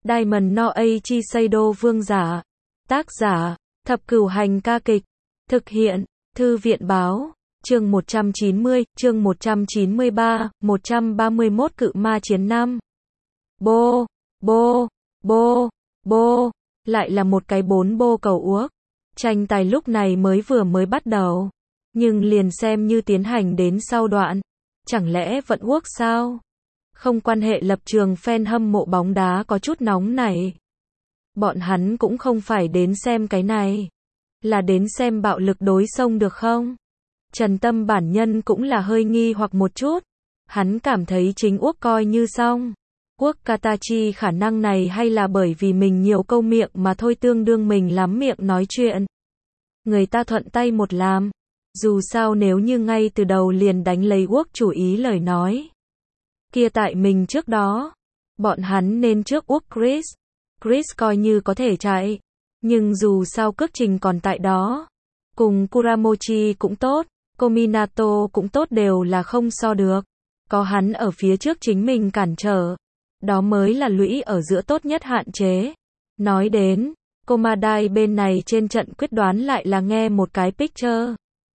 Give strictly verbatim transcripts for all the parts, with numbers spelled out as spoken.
Diamond no Eiichi Seido Vương giả. Tác giả, Thập Cửu Hành ca kịch. Thực hiện, Thư viện báo. Chương một trăm chín mươi, chương một trăm chín mươi ba, một trăm ba mươi mốt Cự Ma Chiến năm. Bô, bô, bô, bô, lại là một cái bốn bô cầu uốc. Tranh tài lúc này mới vừa mới bắt đầu, nhưng liền xem như tiến hành đến sau đoạn. Chẳng lẽ vẫn uốc sao? Không quan hệ lập trường fan hâm mộ bóng đá có chút nóng này. Bọn hắn cũng không phải đến xem cái này, là đến xem bạo lực đối xông được không? Trần Tâm bản nhân cũng là hơi nghi hoặc một chút. Hắn cảm thấy chính uốc coi như xong. Uốc Katachi khả năng này hay là bởi vì mình nhiều câu miệng mà thôi, tương đương mình lắm miệng nói chuyện. Người ta thuận tay một làm. Dù sao nếu như ngay từ đầu liền đánh lấy uốc chủ ý lời nói, kia tại mình trước đó, bọn hắn nên trước uốc Chris. Chris coi như có thể chạy, nhưng dù sao cước trình còn tại đó. Cùng Kuramochi cũng tốt, Kominato cũng tốt, đều là không so được. Có hắn ở phía trước chính mình cản trở, đó mới là lũy ở giữa tốt nhất hạn chế. Nói đến, Komadai bên này trên trận quyết đoán lại là nghe một cái picture.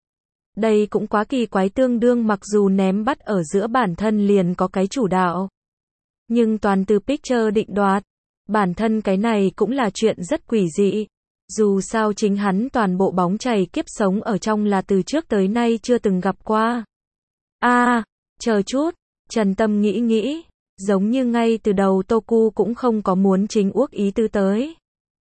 Đây cũng quá kỳ quái, tương đương mặc dù ném bắt ở giữa bản thân liền có cái chủ đạo, nhưng toàn từ picture định đoạt. Bản thân cái này cũng là chuyện rất quỷ dị. Dù sao chính hắn toàn bộ bóng chày kiếp sống ở trong là từ trước tới nay chưa từng gặp qua. A, à, chờ chút, Trần Tâm nghĩ nghĩ, giống như ngay từ đầu Toku cũng không có muốn chính uốc ý tư tới.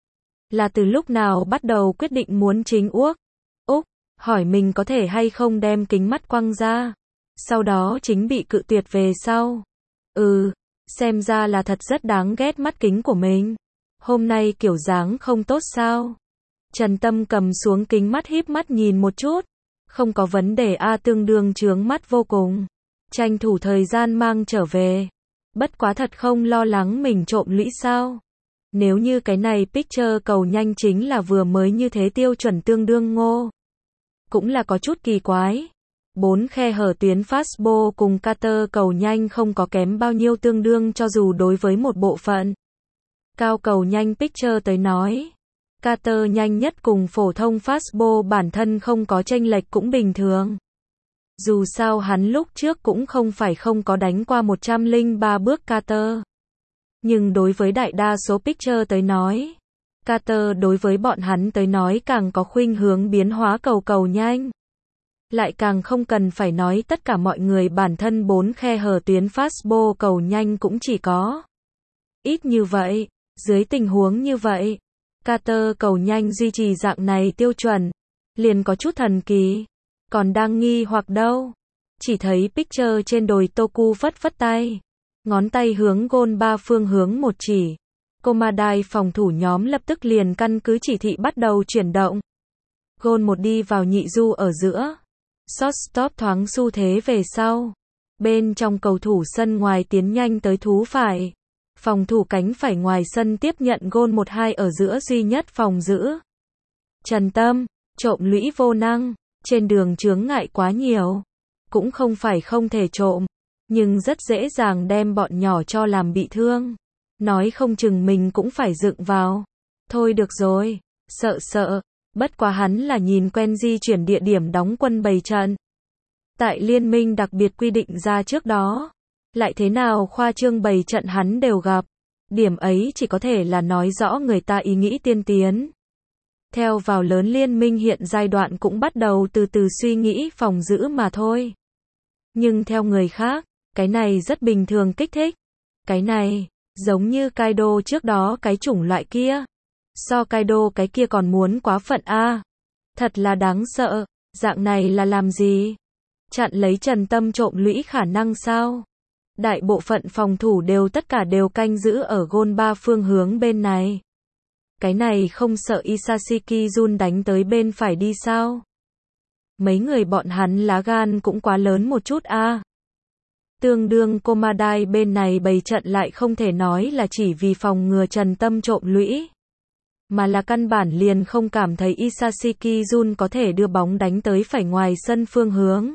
Là từ lúc nào bắt đầu quyết định muốn chính uốc? Úc, hỏi mình có thể hay không đem kính mắt quăng ra, sau đó chính bị cự tuyệt về sau. Ừ, xem ra là thật rất đáng ghét mắt kính của mình. Hôm nay kiểu dáng không tốt sao? Trần Tâm cầm xuống kính mắt híp mắt nhìn một chút. Không có vấn đề a, à, tương đương chướng mắt vô cùng. Tranh thủ thời gian mang trở về. Bất quá thật không lo lắng mình trộm lũy sao? Nếu như cái này picture cầu nhanh chính là vừa mới như thế tiêu chuẩn tương đương ngô, cũng là có chút kỳ quái. Bốn khe hở tuyến fastball cùng cutter cầu nhanh không có kém bao nhiêu, tương đương cho dù đối với một bộ phận cao cầu nhanh picture tới nói, cutter nhanh nhất cùng phổ thông fastball bản thân không có chênh lệch cũng bình thường. Dù sao hắn lúc trước cũng không phải không có đánh qua một trăm lẻ ba bước cutter. Nhưng đối với đại đa số pitcher tới nói, cutter đối với bọn hắn tới nói càng có khuynh hướng biến hóa cầu cầu nhanh. Lại càng không cần phải nói tất cả mọi người bản thân bốn khe hở tuyến fastball cầu nhanh cũng chỉ có ít như vậy. Dưới tình huống như vậy, cutter cầu nhanh duy trì dạng này tiêu chuẩn, liền có chút thần kỳ. Còn đang nghi hoặc đâu, chỉ thấy pitcher trên đồi Toku phất phất tay, ngón tay hướng gôn ba phương hướng một chỉ. Komadai phòng thủ nhóm lập tức liền căn cứ chỉ thị bắt đầu chuyển động. Gôn một đi vào nhị du ở giữa. Shortstop thoáng xu thế về sau. Bên trong cầu thủ sân ngoài tiến nhanh tới thú phải. Phòng thủ cánh phải ngoài sân tiếp nhận gôn một hai ở giữa duy nhất phòng giữ. Trần Tâm, trộm lũy vô năng, trên đường chướng ngại quá nhiều. Cũng không phải không thể trộm, nhưng rất dễ dàng đem bọn nhỏ cho làm bị thương. Nói không chừng mình cũng phải dựng vào. Thôi được rồi, sợ sợ, bất quá hắn là nhìn quen di chuyển địa điểm đóng quân bày trận. Tại liên minh đặc biệt quy định ra trước đó, lại thế nào khoa trương bày trận hắn đều gặp. Điểm ấy chỉ có thể là nói rõ người ta ý nghĩ tiên tiến. Theo vào lớn liên minh hiện giai đoạn cũng bắt đầu từ từ suy nghĩ phòng giữ mà thôi. Nhưng theo người khác, cái này rất bình thường kích thích. Cái này, giống như Kaido trước đó cái chủng loại kia. So Kaido cái kia còn muốn quá phận a. À. Thật là đáng sợ, dạng này là làm gì? Chặn lấy Trần Tâm trộm lũy khả năng sao? Đại bộ phận phòng thủ đều tất cả đều canh giữ ở gôn ba phương hướng bên này. Cái này không sợ Isashiki Jun đánh tới bên phải đi sao? Mấy người bọn hắn lá gan cũng quá lớn một chút a. À. Tương đương Komadai bên này bày trận lại không thể nói là chỉ vì phòng ngừa Trần Tâm trộm lũy, mà là căn bản liền không cảm thấy Isashiki Jun có thể đưa bóng đánh tới phải ngoài sân phương hướng.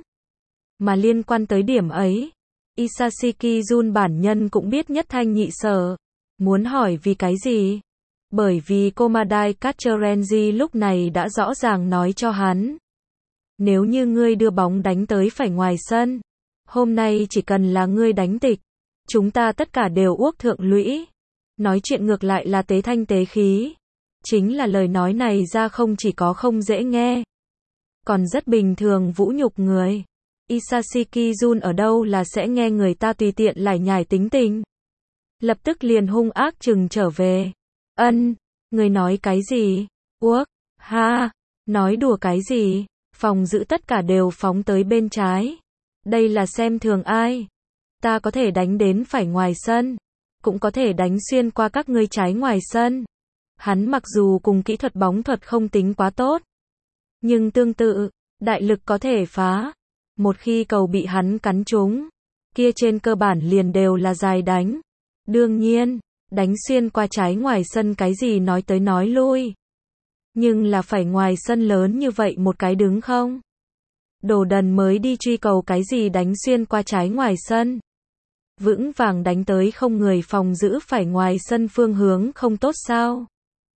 Mà liên quan tới điểm ấy, Isashiki Jun bản nhân cũng biết nhất thanh nhị sở. Muốn hỏi vì cái gì? Bởi vì Comadai Catcherenzi lúc này đã rõ ràng nói cho hắn. Nếu như ngươi đưa bóng đánh tới phải ngoài sân, hôm nay chỉ cần là ngươi đánh tịch, chúng ta tất cả đều uốc thượng lũy. Nói chuyện ngược lại là tế thanh tế khí. Chính là lời nói này ra không chỉ có không dễ nghe, còn rất bình thường vũ nhục người. Isashiki Jun ở đâu là sẽ nghe người ta tùy tiện lải nhải tính tình. Lập tức liền hung ác chừng trở về. Ân, người nói cái gì? Uốc, ha, nói đùa cái gì? Phòng giữ tất cả đều phóng tới bên trái. Đây là xem thường ai? Ta có thể đánh đến phải ngoài sân, cũng có thể đánh xuyên qua các ngươi trái ngoài sân. Hắn mặc dù cùng kỹ thuật bóng thuật không tính quá tốt, nhưng tương tự, đại lực có thể phá. Một khi cầu bị hắn cắn trúng, kia trên cơ bản liền đều là dài đánh. Đương nhiên, đánh xuyên qua trái ngoài sân cái gì nói tới nói lui. Nhưng là phải ngoài sân lớn như vậy một cái đứng không? Đồ đần mới đi truy cầu cái gì đánh xuyên qua trái ngoài sân. Vững vàng đánh tới không người phòng giữ phải ngoài sân phương hướng không tốt sao?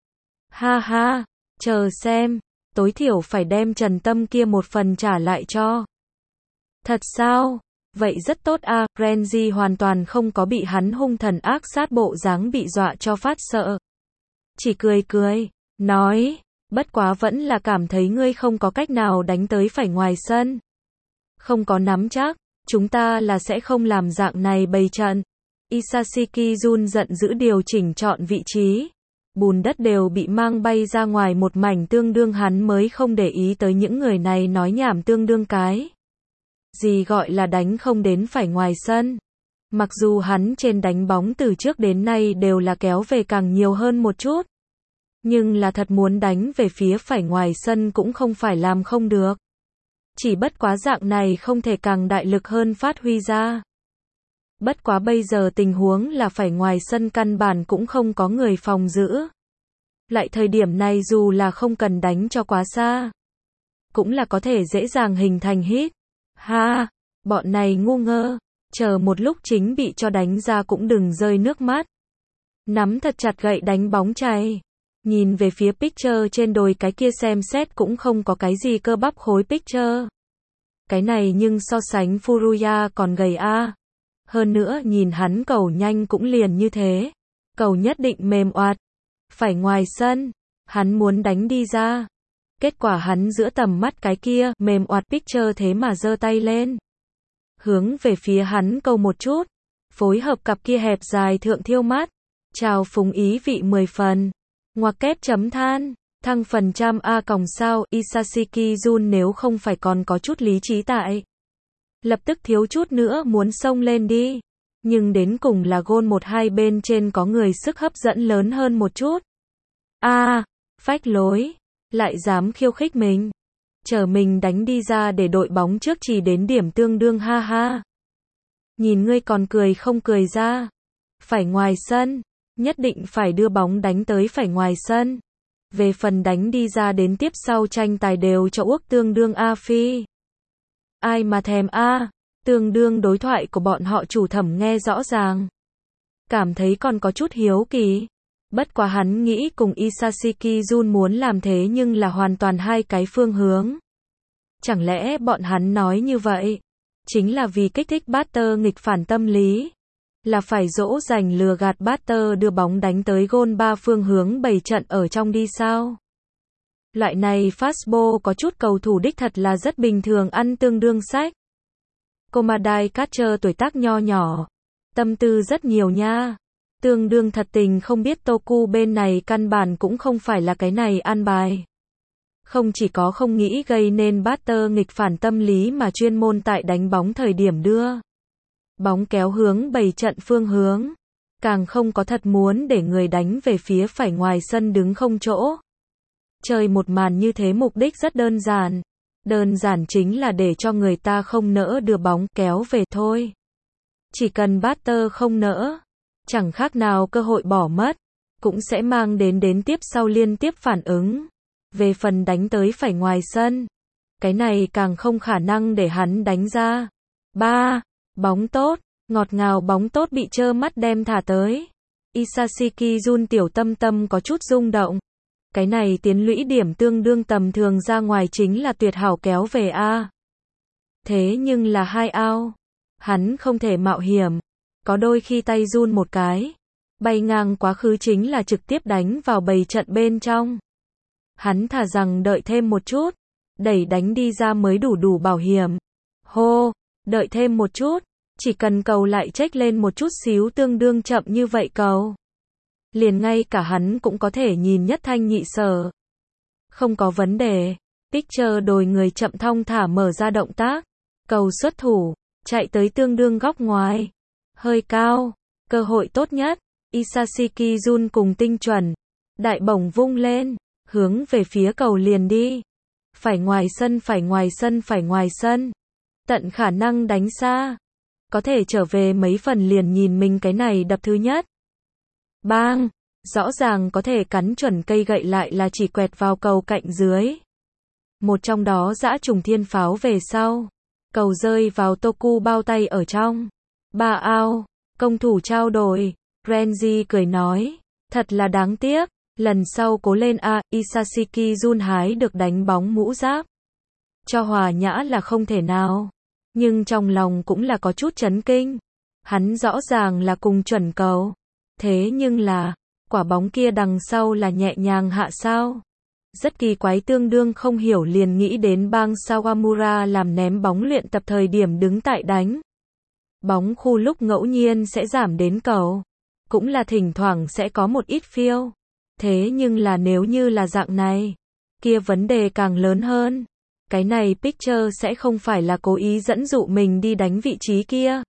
Ha ha, chờ xem, tối thiểu phải đem Trần Tâm kia một phần trả lại cho. Thật sao? Vậy rất tốt a, à, Renzi hoàn toàn không có bị hắn hung thần ác sát bộ dáng bị dọa cho phát sợ. Chỉ cười cười, nói, bất quá vẫn là cảm thấy ngươi không có cách nào đánh tới phải ngoài sân. Không có nắm chắc, chúng ta là sẽ không làm dạng này bày trận. Isashiki Jun giận dữ điều chỉnh chọn vị trí. Bùn đất đều bị mang bay ra ngoài một mảnh tương đương hắn mới không để ý tới những người này nói nhảm tương đương cái. Gì gọi là đánh không đến phải ngoài sân. Mặc dù hắn trên đánh bóng từ trước đến nay đều là kéo về càng nhiều hơn một chút. Nhưng là thật muốn đánh về phía phải ngoài sân cũng không phải làm không được. Chỉ bất quá dạng này không thể càng đại lực hơn phát huy ra. Bất quá bây giờ tình huống là phải ngoài sân căn bản cũng không có người phòng giữ. Lại thời điểm này dù là không cần đánh cho quá xa, cũng là có thể dễ dàng hình thành hit. Ha, bọn này ngu ngơ, chờ một lúc chính bị cho đánh ra cũng đừng rơi nước mắt. Nắm thật chặt gậy đánh bóng chày. Nhìn về phía picture trên đồi cái kia xem xét cũng không có cái gì cơ bắp khối picture. Cái này nhưng so sánh Furuya còn gầy a. Hơn nữa nhìn hắn cầu nhanh cũng liền như thế. Cầu nhất định mềm oạt. Phải ngoài sân, hắn muốn đánh đi ra. Kết quả hắn giữa tầm mắt cái kia mềm oạt picture thế mà giơ tay lên. Hướng về phía hắn cầu một chút. Phối hợp cặp kia hẹp dài thượng thiêu mắt. Chào phúng ý vị mười phần. Ngoặc kép chấm than. Thăng phần trăm A còng sao Isashiki Jun nếu không phải còn có chút lý trí tại. Lập tức thiếu chút nữa muốn xông lên đi. Nhưng đến cùng là gôn một hai bên trên có người sức hấp dẫn lớn hơn một chút. A, à, phách lối. Lại dám khiêu khích mình. Chờ mình đánh đi ra để đội bóng trước chỉ đến điểm tương đương ha ha. Nhìn ngươi còn cười không cười ra. Phải ngoài sân. Nhất định phải đưa bóng đánh tới phải ngoài sân. Về phần đánh đi ra đến tiếp sau tranh tài đều cho uốc tương đương A phi. Ai mà thèm A, tương đương đối thoại của bọn họ chủ thẩm nghe rõ ràng. Cảm thấy còn có chút hiếu kỳ. Bất quá hắn nghĩ cùng Isashiki Jun muốn làm thế nhưng là hoàn toàn hai cái phương hướng. Chẳng lẽ bọn hắn nói như vậy, chính là vì kích thích batter nghịch phản tâm lý. Là phải dỗ dành lừa gạt batter đưa bóng đánh tới gôn ba phương hướng bày trận ở trong đi sao? Loại này fastball có chút cầu thủ đích thật là rất bình thường ăn tương đương sách. Comadai catcher tuổi tác nho nhỏ, tâm tư rất nhiều nha. Tương đương thật tình không biết Toku bên này căn bản cũng không phải là cái này an bài. Không chỉ có không nghĩ gây nên batter nghịch phản tâm lý mà chuyên môn tại đánh bóng thời điểm đưa bóng kéo hướng bày trận phương hướng. Càng không có thật muốn để người đánh về phía phải ngoài sân đứng không chỗ. Chơi một màn như thế mục đích rất đơn giản. Đơn giản chính là để cho người ta không nỡ đưa bóng kéo về thôi. Chỉ cần batter không nỡ, chẳng khác nào cơ hội bỏ mất, cũng sẽ mang đến đến tiếp sau liên tiếp phản ứng. Về phần đánh tới phải ngoài sân, cái này càng không khả năng để hắn đánh ra. ba. Bóng tốt, ngọt ngào bóng tốt bị trơ mắt đem thả tới. Isashiki Jun tiểu tâm tâm có chút rung động. Cái này tiến lũy điểm tương đương tầm thường ra ngoài chính là tuyệt hảo kéo về a. Thế nhưng là hai ao. Hắn không thể mạo hiểm. Có đôi khi tay run một cái. Bay ngang quá khứ chính là trực tiếp đánh vào bầy trận bên trong. Hắn thà rằng đợi thêm một chút. Đẩy đánh đi ra mới đủ đủ bảo hiểm. Hô, đợi thêm một chút. Chỉ cần cầu lại chếch lên một chút xíu tương đương chậm như vậy cầu. Liền ngay cả hắn cũng có thể nhìn nhất thanh nhị sở. Không có vấn đề. Picture đồi người chậm thong thả mở ra động tác. Cầu xuất thủ. Chạy tới tương đương góc ngoài. Hơi cao. Cơ hội tốt nhất. Isashiki Jun cùng tinh chuẩn. Đại bổng vung lên. Hướng về phía cầu liền đi. Phải ngoài sân phải ngoài sân phải ngoài sân. Tận khả năng đánh xa. Có thể trở về mấy phần liền nhìn mình cái này đập thứ nhất. Bang. Rõ ràng có thể cắn chuẩn cây gậy lại là chỉ quẹt vào cầu cạnh dưới. Một trong đó dã trùng thiên pháo về sau. Cầu rơi vào Toku bao tay ở trong. Ba ao. Công thủ trao đổi. Renji cười nói. Thật là đáng tiếc. Lần sau cố lên a. Isashiki Jun hái được đánh bóng mũ giáp. Cho hòa nhã là không thể nào. Nhưng trong lòng cũng là có chút chấn kinh. Hắn rõ ràng là cùng chuẩn cầu. Thế nhưng là, quả bóng kia đằng sau là nhẹ nhàng hạ sao. Rất kỳ quái tương đương không hiểu liền nghĩ đến bang Sawamura làm ném bóng luyện tập thời điểm đứng tại đánh. Bóng khu lúc ngẫu nhiên sẽ giảm đến cầu. Cũng là thỉnh thoảng sẽ có một ít phiêu. Thế nhưng là nếu như là dạng này, kia vấn đề càng lớn hơn. Cái này Picture sẽ không phải là cố ý dẫn dụ mình đi đánh vị trí kia.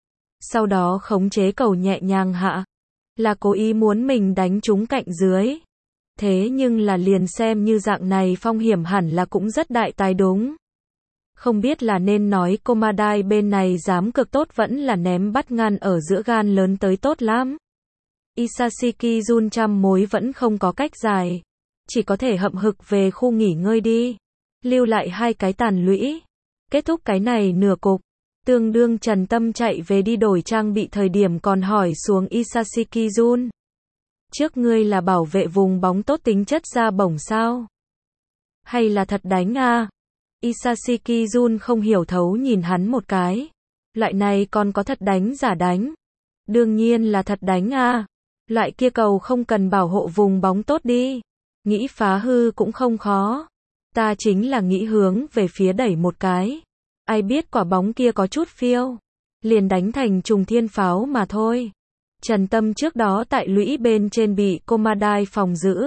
Sau đó khống chế cầu nhẹ nhàng hạ. Là cố ý muốn mình đánh trúng cạnh dưới. Thế nhưng là liền xem như dạng này phong hiểm hẳn là cũng rất đại tài đúng. Không biết là nên nói Komadai bên này dám cực tốt vẫn là ném bắt ngăn ở giữa gan lớn tới tốt lắm. Isashiki Jun trăm mối vẫn không có cách giải. Chỉ có thể hậm hực về khu nghỉ ngơi đi. Lưu lại hai cái tàn lũy. Kết thúc cái này nửa cục. Tương đương Trần Tâm chạy về đi đổi trang bị thời điểm còn hỏi xuống Isashiki Jun. Trước ngươi là bảo vệ vùng bóng tốt tính chất ra bổng sao? Hay là thật đánh à? Isashiki Jun không hiểu thấu nhìn hắn một cái. Loại này còn có thật đánh giả đánh. Đương nhiên là thật đánh à. Loại kia cầu không cần bảo hộ vùng bóng tốt đi. Nghĩ phá hư cũng không khó. Ta chính là nghĩ hướng về phía đẩy một cái. Ai biết quả bóng kia có chút phiêu. Liền đánh thành trùng thiên pháo mà thôi. Trần Tâm trước đó tại lũy bên trên bị Komadai phòng giữ.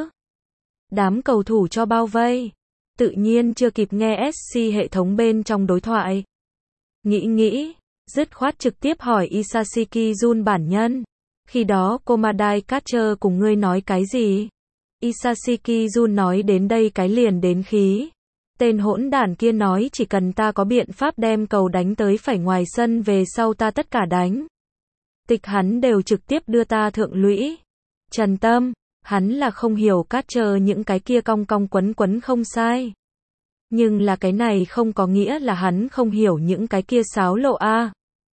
Đám cầu thủ cho bao vây. Tự nhiên chưa kịp nghe ét xê hệ thống bên trong đối thoại. Nghĩ nghĩ, dứt khoát trực tiếp hỏi Isashiki Jun bản nhân. Khi đó Komadai Catcher cùng ngươi nói cái gì? Isashiki Jun nói đến đây cái liền đến khí. Tên hỗn đản kia nói chỉ cần ta có biện pháp đem cầu đánh tới phải ngoài sân về sau ta tất cả đánh. Tịch hắn đều trực tiếp đưa ta thượng lũy. Trần Tâm, hắn là không hiểu Catcher những cái kia cong cong quấn quấn không sai. Nhưng là cái này không có nghĩa là hắn không hiểu những cái kia sáo lộ a.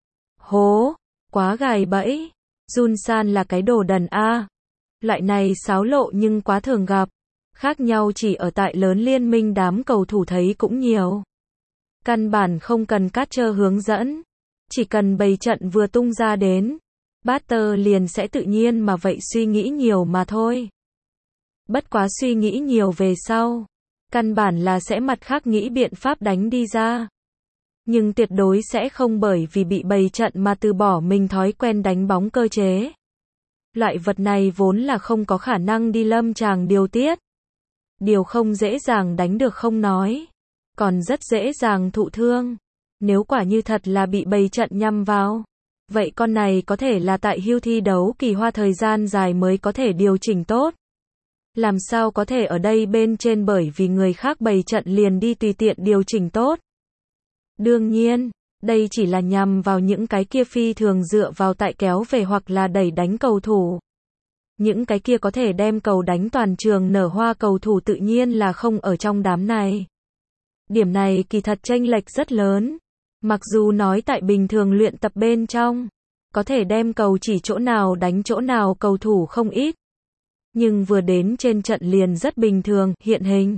Hố, quá gài bẫy. Jun-san là cái đồ đần a. Loại này sáo lộ nhưng quá thường gặp. Khác nhau chỉ ở tại lớn liên minh đám cầu thủ thấy cũng nhiều. Căn bản không cần Catcher hướng dẫn. Chỉ cần bày trận vừa tung ra đến. Batter liền sẽ tự nhiên mà vậy suy nghĩ nhiều mà thôi. Bất quá suy nghĩ nhiều về sau. Căn bản là sẽ mặt khác nghĩ biện pháp đánh đi ra. Nhưng tuyệt đối sẽ không bởi vì bị bày trận mà từ bỏ mình thói quen đánh bóng cơ chế. Loại vật này vốn là không có khả năng đi lâm tràng điều tiết. Điều không dễ dàng đánh được không nói. Còn rất dễ dàng thụ thương. Nếu quả như thật là bị bày trận nhắm vào. Vậy con này có thể là tại hưu thi đấu kỳ hoa thời gian dài mới có thể điều chỉnh tốt. Làm sao có thể ở đây bên trên bởi vì người khác bày trận liền đi tùy tiện điều chỉnh tốt. Đương nhiên, đây chỉ là nhằm vào những cái kia phi thường dựa vào tại kéo về hoặc là đẩy đánh cầu thủ. Những cái kia có thể đem cầu đánh toàn trường nở hoa cầu thủ tự nhiên là không ở trong đám này. Điểm này kỳ thật chênh lệch rất lớn. Mặc dù nói tại bình thường luyện tập bên trong, có thể đem cầu chỉ chỗ nào đánh chỗ nào, cầu thủ không ít. Nhưng vừa đến trên trận liền rất bình thường, hiện hình.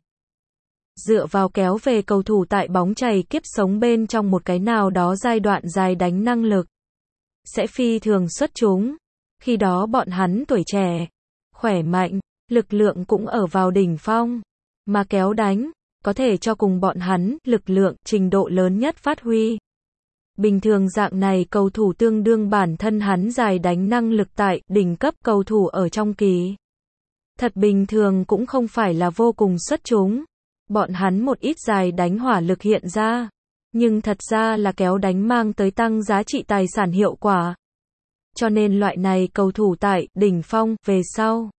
Dựa vào kéo về cầu thủ tại bóng chày kiếp sống bên trong một cái nào đó giai đoạn dài đánh năng lực. Sẽ phi thường xuất chúng. Khi đó bọn hắn tuổi trẻ, khỏe mạnh, lực lượng cũng ở vào đỉnh phong. Mà kéo đánh, có thể cho cùng bọn hắn, lực lượng, trình độ lớn nhất phát huy. Bình thường dạng này cầu thủ tương đương bản thân hắn dài đánh năng lực tại đỉnh cấp, cầu thủ ở trong kỳ. Thật bình thường cũng không phải là vô cùng xuất chúng. Bọn hắn một ít dài đánh hỏa lực hiện ra. Nhưng thật ra là kéo đánh mang tới tăng giá trị tài sản hiệu quả. Cho nên loại này cầu thủ tại đỉnh phong, về sau.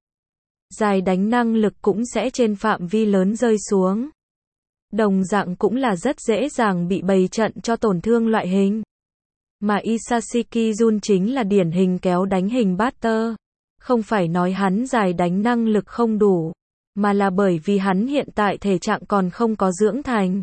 Dài đánh năng lực cũng sẽ trên phạm vi lớn rơi xuống. Đồng dạng cũng là rất dễ dàng bị bày trận cho tổn thương loại hình. Mà Isashiki Jun chính là điển hình kéo đánh hình batter. Không phải nói hắn dài đánh năng lực không đủ, mà là bởi vì hắn hiện tại thể trạng còn không có dưỡng thành.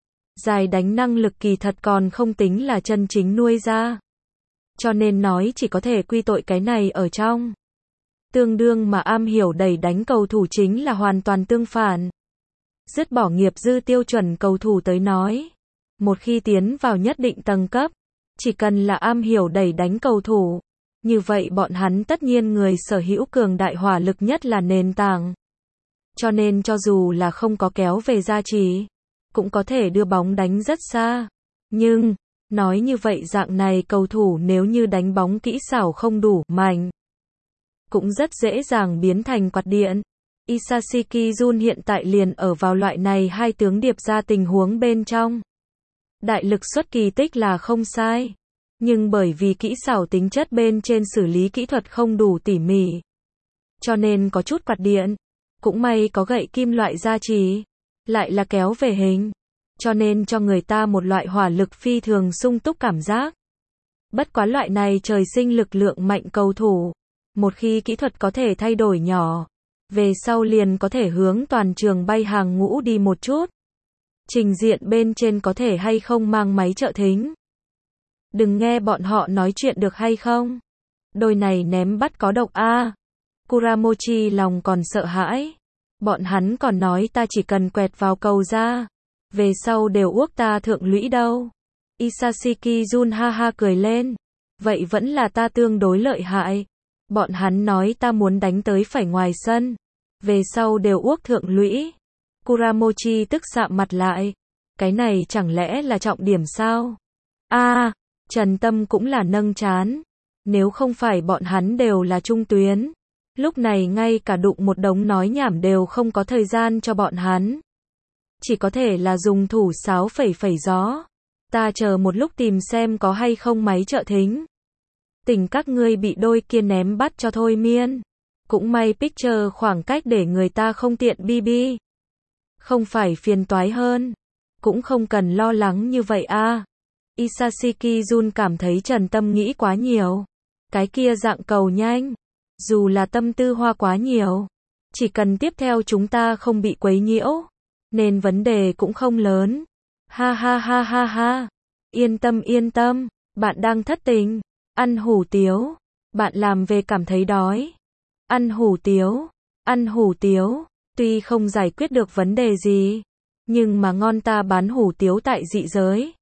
Dài đánh năng lực kỳ thật còn không tính là chân chính nuôi ra. Cho nên nói chỉ có thể quy tội cái này ở trong. Tương đương mà am hiểu đẩy đánh cầu thủ chính là hoàn toàn tương phản. Dứt bỏ nghiệp dư tiêu chuẩn cầu thủ tới nói. Một khi tiến vào nhất định tầng cấp, chỉ cần là am hiểu đẩy đánh cầu thủ. Như vậy bọn hắn tất nhiên người sở hữu cường đại hỏa lực nhất là nền tảng. Cho nên cho dù là không có kéo về gia trì, cũng có thể đưa bóng đánh rất xa. Nhưng, nói như vậy dạng này cầu thủ nếu như đánh bóng kỹ xảo không đủ mạnh, cũng rất dễ dàng biến thành quạt điện. Isashiki Jun hiện tại liền ở vào loại này hai tướng điệp ra tình huống bên trong. Đại lực xuất kỳ tích là không sai. Nhưng bởi vì kỹ xảo tính chất bên trên xử lý kỹ thuật không đủ tỉ mỉ. Cho nên có chút quạt điện. Cũng may có gậy kim loại gia trì. Lại là kéo về hình. Cho nên cho người ta một loại hỏa lực phi thường sung túc cảm giác. Bất quá loại này trời sinh lực lượng mạnh cầu thủ. Một khi kỹ thuật có thể thay đổi nhỏ. Về sau liền có thể hướng toàn trường bay hàng ngũ đi một chút. Trình diện bên trên có thể hay không mang máy trợ thính. Đừng nghe bọn họ nói chuyện được hay không? Đôi này ném bắt có độc a. À. Kuramochi lòng còn sợ hãi. Bọn hắn còn nói ta chỉ cần quẹt vào cầu ra. Về sau đều uốc ta thượng lũy đâu. Isashiki Jun ha ha cười lên. Vậy vẫn là ta tương đối lợi hại. Bọn hắn nói ta muốn đánh tới phải ngoài sân. Về sau đều uốc thượng lũy. Kuramochi tức sạm mặt lại. Cái này chẳng lẽ là trọng điểm sao? A. À, Trần Tâm cũng là nâng chán. Nếu không phải bọn hắn đều là trung tuyến. Lúc này ngay cả đụng một đống nói nhảm đều không có thời gian cho bọn hắn. Chỉ có thể là dùng thủ sáo phẩy phẩy gió. Ta chờ một lúc tìm xem có hay không máy trợ thính. Tỉnh các ngươi bị đôi kia ném bắt cho thôi miên. Cũng may picture khoảng cách để người ta không tiện bi bi. Không phải phiền toái hơn. Cũng không cần lo lắng như vậy a. À. Isashiki Jun cảm thấy Trần Tâm nghĩ quá nhiều. Cái kia dạng cầu nhanh. Dù là tâm tư hoa quá nhiều. Chỉ cần tiếp theo chúng ta không bị quấy nhiễu. Nên vấn đề cũng không lớn. Ha ha ha ha ha. Yên tâm yên tâm. Bạn đang thất tình. Ăn hủ tiếu. Bạn làm về cảm thấy đói. Ăn hủ tiếu. Ăn hủ tiếu. Tuy không giải quyết được vấn đề gì. Nhưng mà ngon ta bán hủ tiếu tại dị giới.